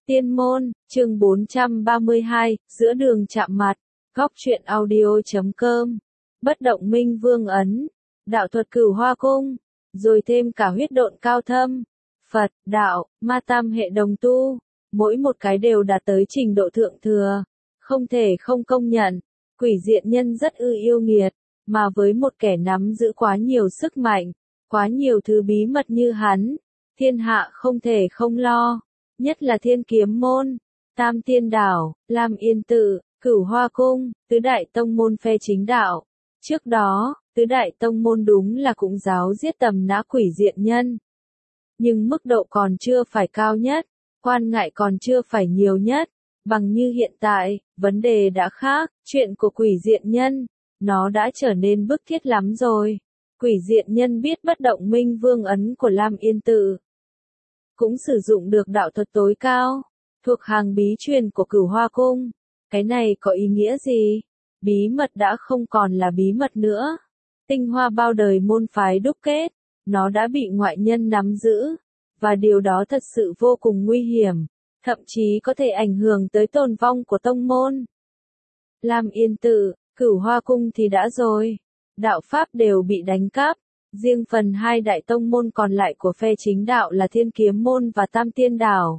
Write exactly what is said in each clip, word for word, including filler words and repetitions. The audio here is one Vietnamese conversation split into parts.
Tiên môn, chương bốn trăm ba mươi hai, giữa đường chạm mặt, góc truyện audio chấm com, bất động minh vương ấn, đạo thuật cửu hoa cung, rồi thêm cả huyết độn cao thâm, Phật, đạo, ma tam hệ đồng tu, mỗi một cái đều đạt tới trình độ thượng thừa, không thể không công nhận, quỷ diện nhân rất ư yêu nghiệt, mà với một kẻ nắm giữ quá nhiều sức mạnh, quá nhiều thứ bí mật như hắn, thiên hạ không thể không lo. Nhất là Thiên Kiếm môn, Tam Tiên đảo, Lam Yên tự, Cửu Hoa cung, tứ đại tông môn phe chính đạo. Trước đó, tứ đại tông môn đúng là cũng giáo giết tầm nã quỷ diện nhân. Nhưng mức độ còn chưa phải cao nhất, quan ngại còn chưa phải nhiều nhất, bằng như hiện tại, vấn đề đã khác, chuyện của quỷ diện nhân, nó đã trở nên bức thiết lắm rồi. Quỷ diện nhân biết bất động minh vương ấn của Lam Yên tự. Cũng sử dụng được đạo thuật tối cao, thuộc hàng bí truyền của Cửu Hoa cung. Cái này có ý nghĩa gì? Bí mật đã không còn là bí mật nữa. Tinh hoa bao đời môn phái đúc kết, nó đã bị ngoại nhân nắm giữ, và điều đó thật sự vô cùng nguy hiểm, thậm chí có thể ảnh hưởng tới tồn vong của tông môn. Lam Yên tự, Cửu Hoa cung thì đã rồi, đạo pháp đều bị đánh cắp. Riêng phần hai đại tông môn còn lại của phe chính đạo là Thiên Kiếm môn và Tam Tiên đảo.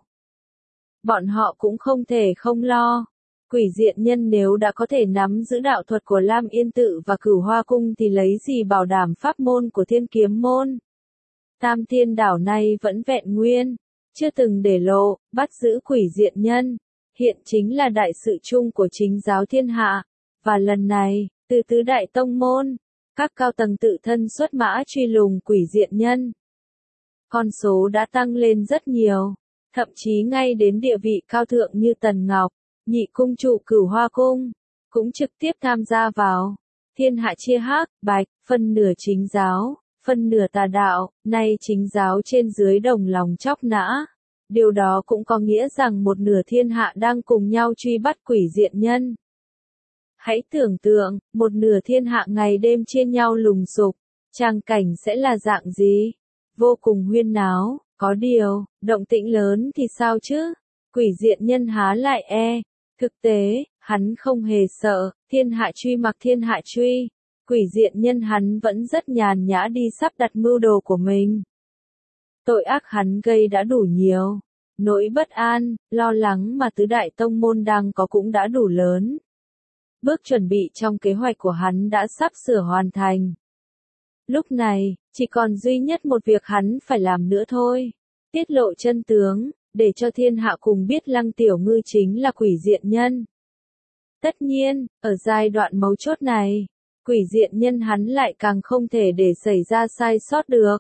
Bọn họ cũng không thể không lo. Quỷ diện nhân nếu đã có thể nắm giữ đạo thuật của Lam Yên tự và Cửu Hoa cung thì lấy gì bảo đảm pháp môn của Thiên Kiếm môn. Tam Tiên đảo này vẫn vẹn nguyên, chưa từng để lộ, bắt giữ quỷ diện nhân. Hiện chính là đại sự chung của chính giáo thiên hạ. Và lần này, từ tứ đại tông môn, các cao tầng tự thân xuất mã truy lùng quỷ diện nhân. Con số đã tăng lên rất nhiều, thậm chí ngay đến địa vị cao thượng như Tần Ngọc, nhị cung chủ Cửu Hoa cung, cũng trực tiếp tham gia vào. Thiên hạ chia hắc, bạch, phân nửa chính giáo, phân nửa tà đạo, nay chính giáo trên dưới đồng lòng chóc nã. Điều đó cũng có nghĩa rằng một nửa thiên hạ đang cùng nhau truy bắt quỷ diện nhân. Hãy tưởng tượng, một nửa thiên hạ ngày đêm chia nhau lùng sục, tràng cảnh sẽ là dạng gì? Vô cùng huyên náo, có điều, động tĩnh lớn thì sao chứ? Quỷ diện nhân há lại e. Thực tế, hắn không hề sợ, thiên hạ truy mặc thiên hạ truy. Quỷ diện nhân hắn vẫn rất nhàn nhã đi sắp đặt mưu đồ của mình. Tội ác hắn gây đã đủ nhiều. Nỗi bất an, lo lắng mà tứ đại tông môn đang có cũng đã đủ lớn. Bước chuẩn bị trong kế hoạch của hắn đã sắp sửa hoàn thành. Lúc này, chỉ còn duy nhất một việc hắn phải làm nữa thôi. Tiết lộ chân tướng, để cho thiên hạ cùng biết Lăng Tiểu Ngư chính là quỷ diện nhân. Tất nhiên, ở giai đoạn mấu chốt này, quỷ diện nhân hắn lại càng không thể để xảy ra sai sót được.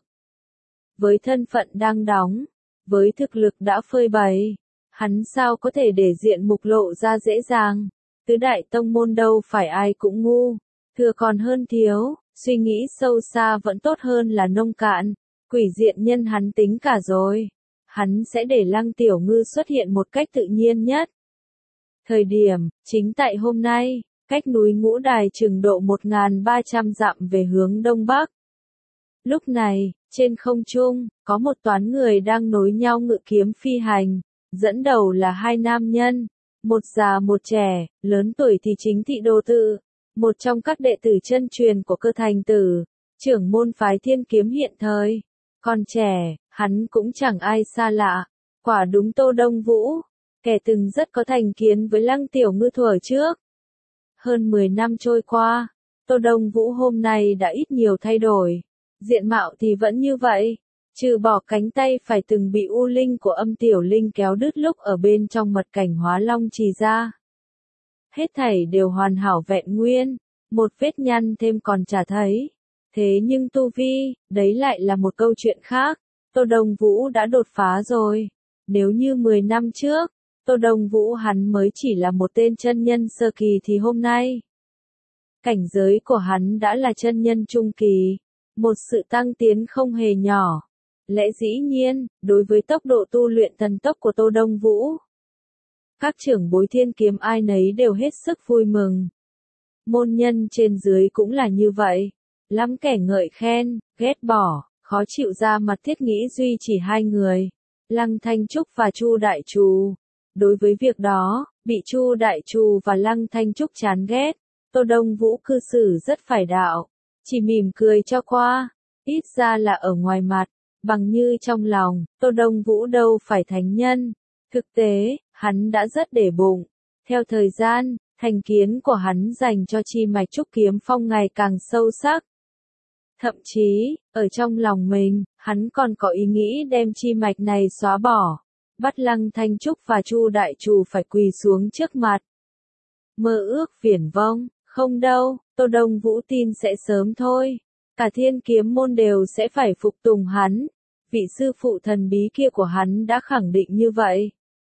Với thân phận đang đóng, với thực lực đã phơi bày, hắn sao có thể để diện mục lộ ra dễ dàng. Tứ đại tông môn đâu phải ai cũng ngu, thừa còn hơn thiếu, suy nghĩ sâu xa vẫn tốt hơn là nông cạn. Quỷ diện nhân hắn tính cả rồi, hắn sẽ để Lăng Tiểu Ngư xuất hiện một cách tự nhiên nhất. Thời điểm, chính tại hôm nay, cách núi Ngũ Đài chừng độ một nghìn ba trăm dặm về hướng đông bắc. Lúc này, trên không trung, có một toán người đang nối nhau ngự kiếm phi hành, dẫn đầu là hai nam nhân. Một già một trẻ, lớn tuổi thì chính Thị Đồ Tự, một trong các đệ tử chân truyền của Cơ Thành Tử, trưởng môn phái Thiên Kiếm hiện thời. Còn trẻ, hắn cũng chẳng ai xa lạ, quả đúng Tô Đông Vũ, kẻ từng rất có thành kiến với Lăng Tiểu Ngư thuở trước. Hơn mười năm trôi qua, Tô Đông Vũ hôm nay đã ít nhiều thay đổi, diện mạo thì vẫn như vậy. Trừ bỏ cánh tay phải từng bị U Linh của Âm Tiểu Linh kéo đứt lúc ở bên trong mật cảnh Hóa Long Trì ra. Hết thảy đều hoàn hảo vẹn nguyên, một vết nhăn thêm còn chả thấy. Thế nhưng tu vi, đấy lại là một câu chuyện khác. Tô Đông Vũ đã đột phá rồi. Nếu như mười năm trước, Tô Đông Vũ hắn mới chỉ là một tên chân nhân sơ kỳ thì hôm nay, cảnh giới của hắn đã là chân nhân trung kỳ. Một sự tăng tiến không hề nhỏ. Lẽ dĩ nhiên, đối với tốc độ tu luyện thần tốc của Tô Đông Vũ, các trưởng bối Thiên Kiếm ai nấy đều hết sức vui mừng. Môn nhân trên dưới cũng là như vậy. Lắm kẻ ngợi khen, ghét bỏ, khó chịu ra mặt thiết nghĩ duy chỉ hai người. Lăng Thanh Trúc và Chu Đại Trù. Đối với việc đó, bị Chu Đại Trù và Lăng Thanh Trúc chán ghét, Tô Đông Vũ cư xử rất phải đạo, chỉ mỉm cười cho qua, ít ra là ở ngoài mặt, bằng như trong lòng, Tô Đông Vũ đâu phải thánh nhân. Thực tế, hắn đã rất để bụng. Theo thời gian, thành kiến của hắn dành cho chi mạch Trúc Kiếm Phong ngày càng sâu sắc. Thậm chí, ở trong lòng mình, hắn còn có ý nghĩ đem chi mạch này xóa bỏ, bắt Lăng Thanh Trúc và Chu Đại Trù phải quỳ xuống trước mặt. Mơ ước viển vông, không đâu, Tô Đông Vũ tin sẽ sớm thôi. Cả Thiên Kiếm môn đều sẽ phải phục tùng hắn. Vị sư phụ thần bí kia của hắn đã khẳng định như vậy.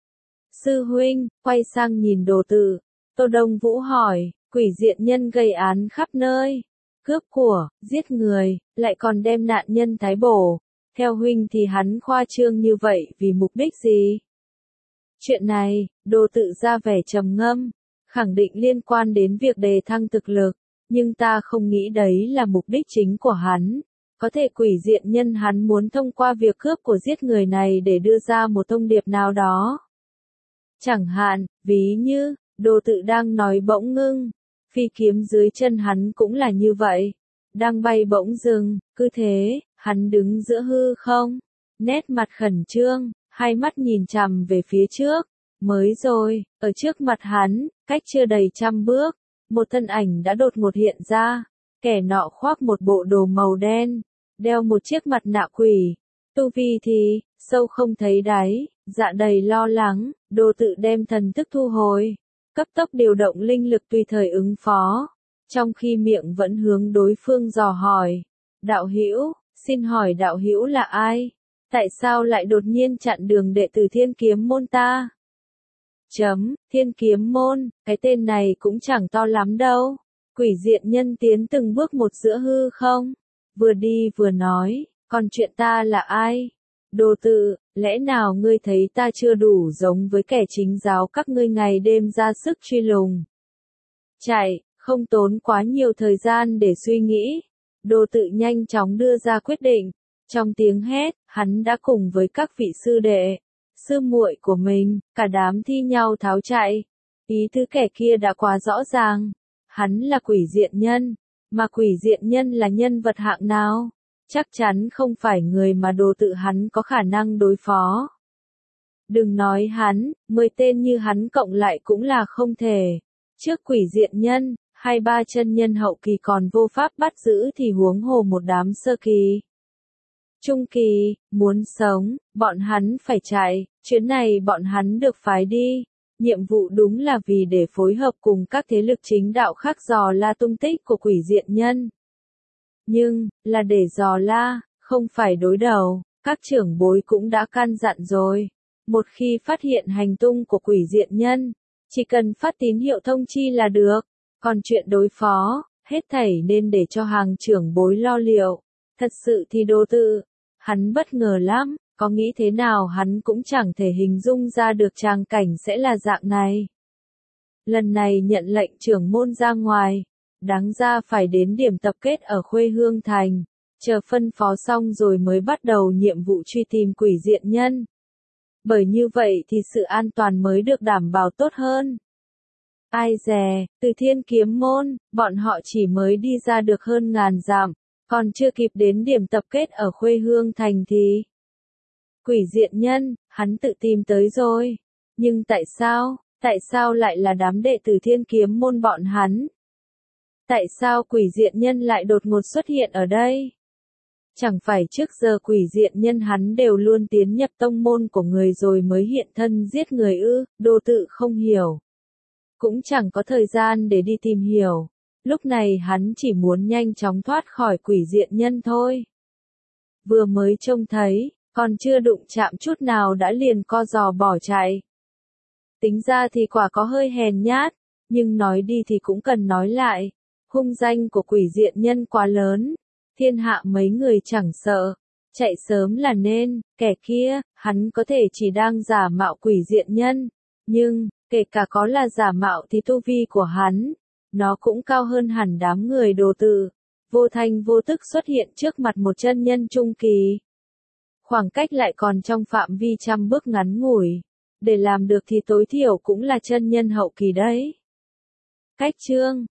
Sư huynh, quay sang nhìn đồ tử, Tô Đông Vũ hỏi, quỷ diện nhân gây án khắp nơi, cướp của, giết người, lại còn đem nạn nhân thái bổ. Theo huynh thì hắn khoa trương như vậy vì mục đích gì? Chuyện này, đồ tự ra vẻ trầm ngâm, khẳng định liên quan đến việc đề thăng thực lực, nhưng ta không nghĩ đấy là mục đích chính của hắn. Có thể quỷ diện nhân hắn muốn thông qua việc cướp của giết người này để đưa ra một thông điệp nào đó. Chẳng hạn, ví như, đồ tự đang nói bỗng ngưng, phi kiếm dưới chân hắn cũng là như vậy. Đang bay bỗng dừng, cứ thế, hắn đứng giữa hư không, nét mặt khẩn trương, hai mắt nhìn chằm về phía trước. Mới rồi, ở trước mặt hắn, cách chưa đầy trăm bước, một thân ảnh đã đột ngột hiện ra. Kẻ nọ khoác một bộ đồ màu đen, đeo một chiếc mặt nạ quỷ. Tu vi thì, sâu không thấy đáy, dạ đầy lo lắng, đồ tự đem thần thức thu hồi. Cấp tốc điều động linh lực tùy thời ứng phó. Trong khi miệng vẫn hướng đối phương dò hỏi. Đạo hữu, xin hỏi đạo hữu là ai? Tại sao lại đột nhiên chặn đường đệ tử Thiên Kiếm môn ta? Chấm, Thiên Kiếm môn, cái tên này cũng chẳng to lắm đâu. Quỷ diện nhân tiến từng bước một giữa hư không. Vừa đi vừa nói, còn chuyện ta là ai? Đồ tự, lẽ nào ngươi thấy ta chưa đủ giống với kẻ chính giáo các ngươi ngày đêm ra sức truy lùng? Chạy, không tốn quá nhiều thời gian để suy nghĩ. Đồ tự nhanh chóng đưa ra quyết định. Trong tiếng hét, hắn đã cùng với các vị sư đệ, sư muội của mình, cả đám thi nhau tháo chạy. Ý tứ kẻ kia đã quá rõ ràng. Hắn là quỷ diện nhân, mà quỷ diện nhân là nhân vật hạng nào? Chắc chắn không phải người mà đồ tự hắn có khả năng đối phó. Đừng nói hắn, mười tên như hắn cộng lại cũng là không thể. Trước quỷ diện nhân, hai ba chân nhân hậu kỳ còn vô pháp bắt giữ thì huống hồ một đám sơ kỳ. Trung kỳ, muốn sống, bọn hắn phải chạy, chuyến này bọn hắn được phái đi. Nhiệm vụ đúng là vì để phối hợp cùng các thế lực chính đạo khác dò la tung tích của quỷ diện nhân. Nhưng, là để dò la, không phải đối đầu, các trưởng bối cũng đã căn dặn rồi. Một khi phát hiện hành tung của quỷ diện nhân, chỉ cần phát tín hiệu thông chi là được. Còn chuyện đối phó, hết thảy nên để cho hàng trưởng bối lo liệu. Thật sự thì đồ tự, hắn bất ngờ lắm, có nghĩ thế nào hắn cũng chẳng thể hình dung ra được tràng cảnh sẽ là dạng này. Lần này nhận lệnh trưởng môn ra ngoài, đáng ra phải đến điểm tập kết ở Khuê Hương Thành, chờ phân phó xong rồi mới bắt đầu nhiệm vụ truy tìm quỷ diện nhân. Bởi như vậy thì sự an toàn mới được đảm bảo tốt hơn. Ai dè, từ Thiên Kiếm môn, bọn họ chỉ mới đi ra được hơn ngàn dặm, còn chưa kịp đến điểm tập kết ở Khuê Hương Thành thì... Quỷ diện nhân, hắn tự tìm tới rồi. Nhưng tại sao, tại sao lại là đám đệ tử Thiên Kiếm môn bọn hắn? Tại sao quỷ diện nhân lại đột ngột xuất hiện ở đây? Chẳng phải trước giờ quỷ diện nhân hắn đều luôn tiến nhập tông môn của người rồi mới hiện thân giết người ư? Đồ tự không hiểu. Cũng chẳng có thời gian để đi tìm hiểu. Lúc này hắn chỉ muốn nhanh chóng thoát khỏi quỷ diện nhân thôi. Vừa mới trông thấy, còn chưa đụng chạm chút nào đã liền co giò bỏ chạy. Tính ra thì quả có hơi hèn nhát, nhưng nói đi thì cũng cần nói lại. Hung danh của quỷ diện nhân quá lớn, thiên hạ mấy người chẳng sợ, chạy sớm là nên. Kẻ kia, hắn có thể chỉ đang giả mạo quỷ diện nhân, nhưng, kể cả có là giả mạo thì tu vi của hắn, nó cũng cao hơn hẳn đám người đồ tự. Vô thanh vô tức xuất hiện trước mặt một chân nhân trung kỳ. Khoảng cách lại còn trong phạm vi trăm bước ngắn ngủi. để làm được thì tối thiểu cũng là chân nhân hậu kỳ đấy. Cách chương